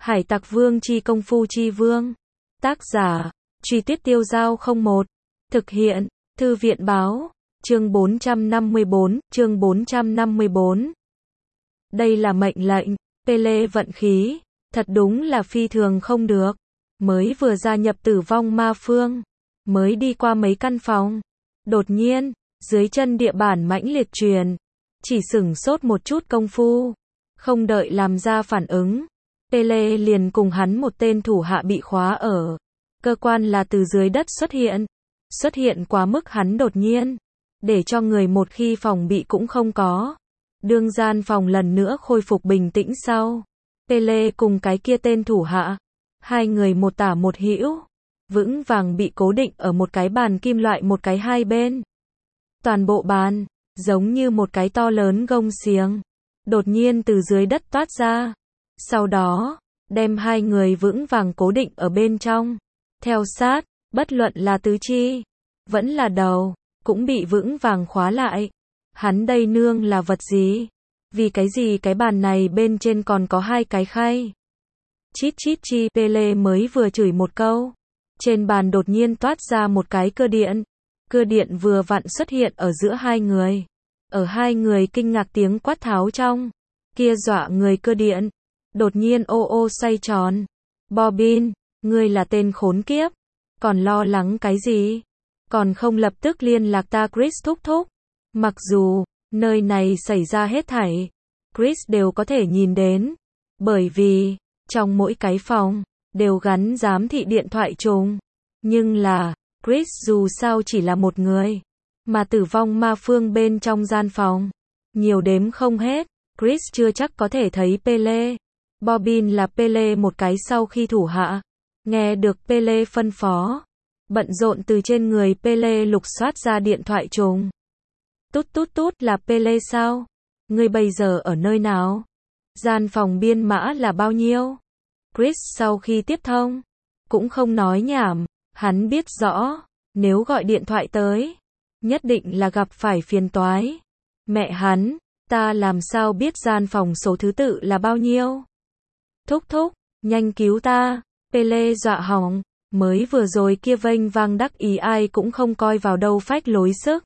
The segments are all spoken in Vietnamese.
Hải Tặc Vương chi công phu chi vương. Tác giả, Truy Tuyết Tiêu Dao 01. Thực hiện, Thư viện báo, chương 454. Đây là mệnh lệnh, Pele vận khí, thật đúng là phi thường không được. Mới vừa gia nhập Tử Vong Ma Phương, mới đi qua mấy căn phòng. Đột nhiên, dưới chân địa bản mãnh liệt truyền, chỉ sửng sốt một chút công phu, không đợi làm ra phản ứng, Pele liền cùng hắn một tên thủ hạ bị khóa ở cơ quan là từ dưới đất xuất hiện quá mức hắn đột nhiên, để cho người một khi phòng bị cũng không có. Đương gian phòng lần nữa khôi phục bình tĩnh sau, Pele cùng cái kia tên thủ hạ, hai người một tả một hữu, vững vàng bị cố định ở một cái bàn kim loại một cái hai bên. Toàn bộ bàn, giống như một cái to lớn gông xiềng, đột nhiên từ dưới đất toát ra. Sau đó, đem hai người vững vàng cố định ở bên trong. Theo sát, bất luận là tứ chi, vẫn là đầu, cũng bị vững vàng khóa lại. Hắn đây nương là vật gì? Vì cái gì cái bàn này bên trên còn có hai cái khay? Chít chít chi, Pele mới vừa chửi một câu. Trên bàn đột nhiên toát ra một cái cơ điện. Cơ điện vừa vặn xuất hiện ở giữa hai người. Ở hai người kinh ngạc tiếng quát tháo trong, kia dọa người cơ điện, đột nhiên ô ô xoay tròn. Bobbin, ngươi là tên khốn kiếp, còn lo lắng cái gì? Còn không lập tức liên lạc ta Chris thúc thúc. Mặc dù, nơi này xảy ra hết thảy, Chris đều có thể nhìn đến. Bởi vì, trong mỗi cái phòng, đều gắn giám thị điện thoại trùng. Nhưng là, Chris dù sao chỉ là một người, mà Tử Vong Ma Phương bên trong gian phòng, nhiều đếm không hết, Chris chưa chắc có thể thấy Pele. Bobbin là Pele một cái sau khi thủ hạ, nghe được Pele phân phó, bận rộn từ trên người Pele lục soát ra điện thoại trùng. Tút tút tút, là Pele sao? Ngươi bây giờ ở nơi nào? Gian phòng biên mã là bao nhiêu? Chris sau khi tiếp thông, cũng không nói nhảm, hắn biết rõ, nếu gọi điện thoại tới, nhất định là gặp phải phiền toái. Mẹ hắn, ta làm sao biết gian phòng số thứ tự là bao nhiêu? Thúc thúc, nhanh cứu ta. Pele dọa hỏng, mới vừa rồi kia vênh vang đắc ý ai cũng không coi vào đâu phách lối sức.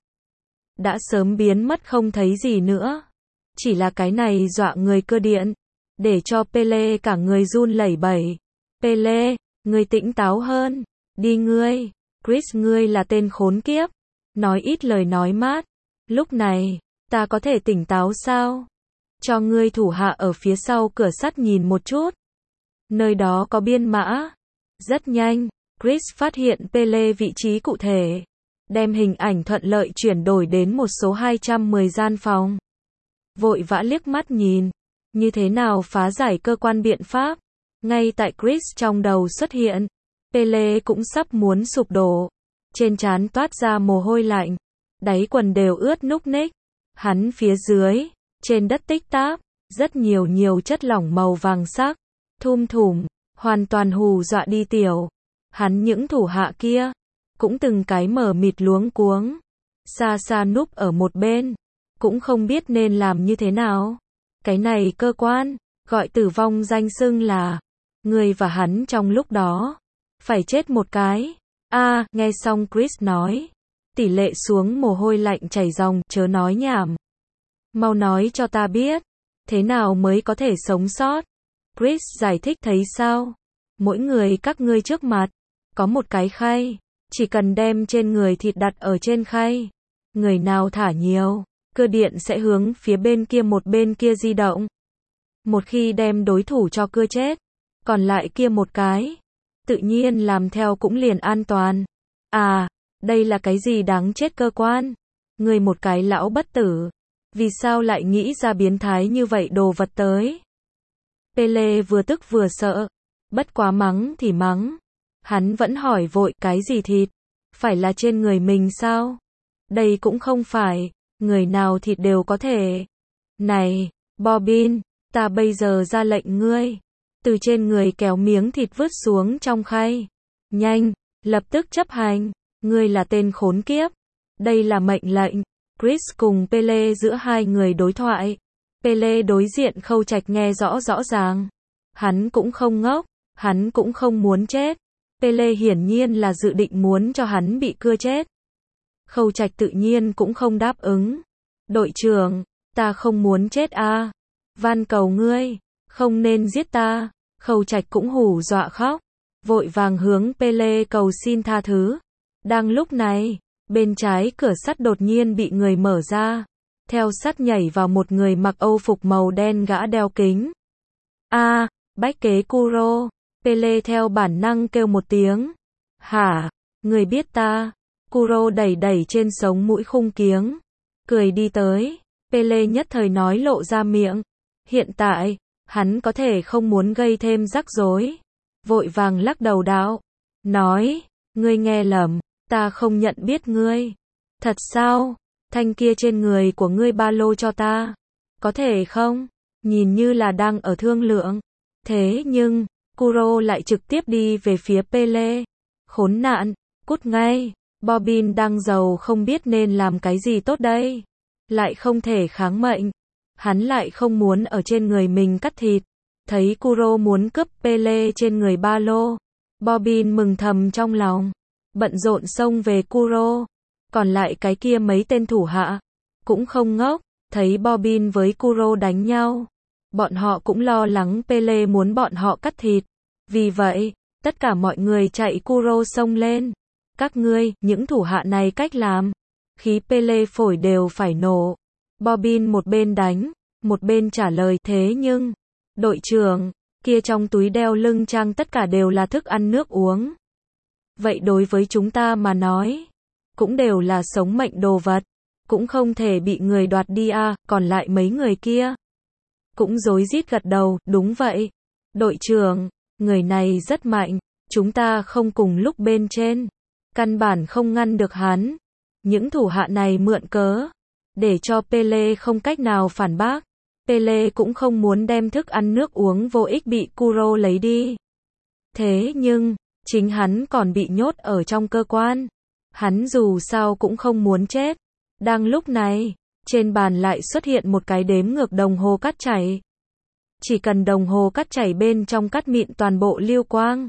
Đã sớm biến mất không thấy gì nữa. Chỉ là cái này dọa người cơ điện, để cho Pele cả người run lẩy bẩy. Pele, ngươi tỉnh táo hơn, đi ngươi. Chris, ngươi là tên khốn kiếp, nói ít lời nói mát. Lúc này, ta có thể tỉnh táo sao? Cho ngươi thủ hạ ở phía sau cửa sắt nhìn một chút. Nơi đó có biên mã. Rất nhanh, Chris phát hiện Pele vị trí cụ thể, đem hình ảnh thuận lợi chuyển đổi đến một số 210 gian phòng. Vội vã liếc mắt nhìn, như thế nào phá giải cơ quan biện pháp. Ngay tại Chris trong đầu xuất hiện, Pele cũng sắp muốn sụp đổ. Trên trán toát ra mồ hôi lạnh, đáy quần đều ướt núc ních. Hắn phía dưới, trên đất tích táp, rất nhiều chất lỏng màu vàng sắc, thum thủm, hoàn toàn hù dọa đi tiểu. Hắn những thủ hạ kia, cũng từng cái mờ mịt luống cuống, xa xa núp ở một bên, cũng không biết nên làm như thế nào. Cái này cơ quan, gọi Tử Vong danh xưng là, người và hắn trong lúc đó, phải chết một cái. Nghe xong Chris nói, tỷ lệ xuống mồ hôi lạnh chảy ròng, chớ nói nhảm. Mau nói cho ta biết, thế nào mới có thể sống sót? Chris giải thích, thấy sao? Mỗi người các ngươi trước mặt, có một cái khay, chỉ cần đem trên người thịt đặt ở trên khay. Người nào thả nhiều, cơ điện sẽ hướng phía bên kia di động. Một khi đem đối thủ cho cưa chết, còn lại kia một cái, tự nhiên làm theo cũng liền an toàn. Đây là cái gì đáng chết cơ quan? Người một cái lão bất tử, vì sao lại nghĩ ra biến thái như vậy đồ vật tới? Pele vừa tức vừa sợ, bất quá mắng thì mắng. Hắn vẫn hỏi vội, cái gì thịt? Phải là trên người mình sao? Đây cũng không phải, người nào thịt đều có thể. Này, Bobbin, ta bây giờ ra lệnh ngươi, từ trên người kéo miếng thịt vứt xuống trong khay. Nhanh, lập tức chấp hành, ngươi là tên khốn kiếp. Đây là mệnh lệnh. Chris cùng Pele giữa hai người đối thoại. Pele đối diện Khâu Trạch nghe rõ ràng. Hắn cũng không ngốc, hắn cũng không muốn chết. Pele hiển nhiên là dự định muốn cho hắn bị cưa chết. Khâu Trạch tự nhiên cũng không đáp ứng. Đội trưởng, ta không muốn chết a. Van cầu ngươi, không nên giết ta. Khâu Trạch cũng hù dọa khóc, vội vàng hướng Pele cầu xin tha thứ. Đang lúc này, bên trái cửa sắt đột nhiên bị người mở ra. Theo sắt nhảy vào một người mặc âu phục màu đen gã đeo kính. A, bách kế Kuro. Pele theo bản năng kêu một tiếng. Hả, người biết ta? Kuro đẩy đẩy trên sống mũi khung kiếng, cười đi tới. Pele nhất thời nói lộ ra miệng. Hiện tại, hắn có thể không muốn gây thêm rắc rối. Vội vàng lắc đầu đạo. Nói, ngươi nghe lầm, ta không nhận biết ngươi. Thật sao? Thanh kia trên người của ngươi ba lô cho ta. Có thể không? Nhìn như là đang ở thương lượng. Thế nhưng, Kuro lại trực tiếp đi về phía Pele. Khốn nạn, cút ngay. Bobbin đang giàu không biết nên làm cái gì tốt đây. Lại không thể kháng mệnh. Hắn lại không muốn ở trên người mình cắt thịt. Thấy Kuro muốn cướp Pele trên người ba lô. Bobbin mừng thầm trong lòng. Bận rộn xông về Kuro. Còn lại cái kia mấy tên thủ hạ cũng không ngốc. Thấy Bobbin với Kuro đánh nhau. Bọn họ cũng lo lắng Pele muốn bọn họ cắt thịt. Vì vậy, tất cả mọi người chạy Kuro xông lên. Các ngươi, những thủ hạ này cách làm. Khí Pele phổi đều phải nổ. Bobbin một bên đánh, một bên trả lời thế nhưng. Đội trưởng, kia trong túi đeo lưng trang tất cả đều là thức ăn nước uống. Vậy đối với chúng ta mà nói, cũng đều là sống mệnh đồ vật. Cũng không thể bị người đoạt đi à, còn lại mấy người kia. Cũng rối rít gật đầu, đúng vậy. Đội trưởng, người này rất mạnh, chúng ta không cùng lúc bên trên. Căn bản không ngăn được hắn. Những thủ hạ này mượn cớ, để cho Pele không cách nào phản bác. Pele cũng không muốn đem thức ăn nước uống vô ích bị Kuro lấy đi. Thế nhưng, chính hắn còn bị nhốt ở trong cơ quan. Hắn dù sao cũng không muốn chết. Đang lúc này, trên bàn lại xuất hiện một cái đếm ngược đồng hồ cắt chảy. Chỉ cần đồng hồ cắt chảy bên trong cắt mịn toàn bộ lưu quang.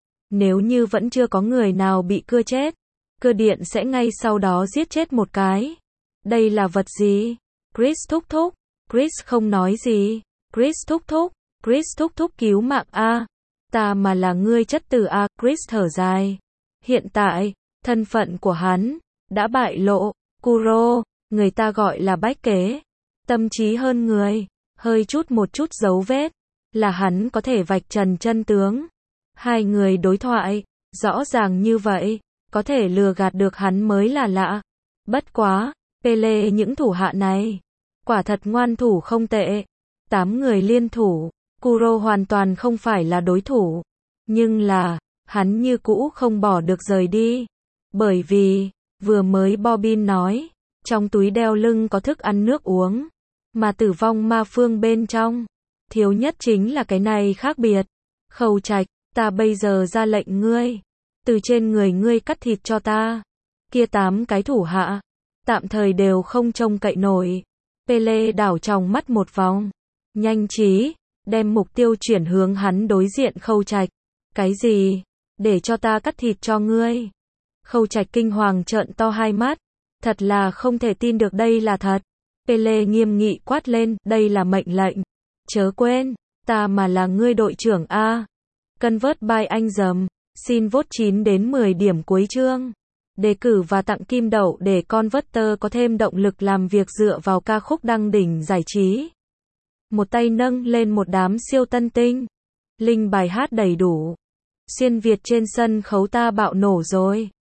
Nếu như vẫn chưa có người nào bị cưa chết, cưa điện sẽ ngay sau đó giết chết một cái. Đây là vật gì? Chris thúc thúc. Chris không nói gì. Chris thúc thúc. Chris thúc thúc cứu mạng a. Ta mà là ngươi chất tử a. Chris thở dài. Hiện tại, thân phận của hắn đã bại lộ. Kuro, người ta gọi là bách kế. Tâm trí hơn người, hơi chút một chút dấu vết, là hắn có thể vạch trần chân tướng. Hai người đối thoại, rõ ràng như vậy, có thể lừa gạt được hắn mới là lạ. Bất quá, Pele những thủ hạ này, quả thật ngoan thủ không tệ. 8 người liên thủ, Kuro hoàn toàn không phải là đối thủ. Nhưng là, hắn như cũ không bỏ được rời đi. Bởi vì, vừa mới Bobbin nói, trong túi đeo lưng có thức ăn nước uống. Mà tử vong ma phương bên trong, thiếu nhất chính là cái này khác biệt. Khâu Trạch, ta bây giờ ra lệnh ngươi, từ trên người ngươi cắt thịt cho ta. Kia 8 cái thủ hạ, tạm thời đều không trông cậy nổi. Pele đảo tròng mắt một vòng, nhanh trí, đem mục tiêu chuyển hướng hắn đối diện Khâu Trạch. Cái gì? Để cho ta cắt thịt cho ngươi. Khâu Trạch kinh hoàng trợn to hai mắt, thật là không thể tin được đây là thật. Pele nghiêm nghị quát lên, đây là mệnh lệnh. Chớ quên, ta mà là ngươi đội trưởng a. Convert by anh dầm, xin vote 9 đến 10 điểm cuối chương. Đề cử và tặng kim đậu để Converter có thêm động lực làm việc dựa vào ca khúc đăng đỉnh giải trí. Một tay nâng lên một đám siêu tân tinh. Link bài hát đầy đủ. Xuyên Việt trên sân khấu ta bạo nổ rồi.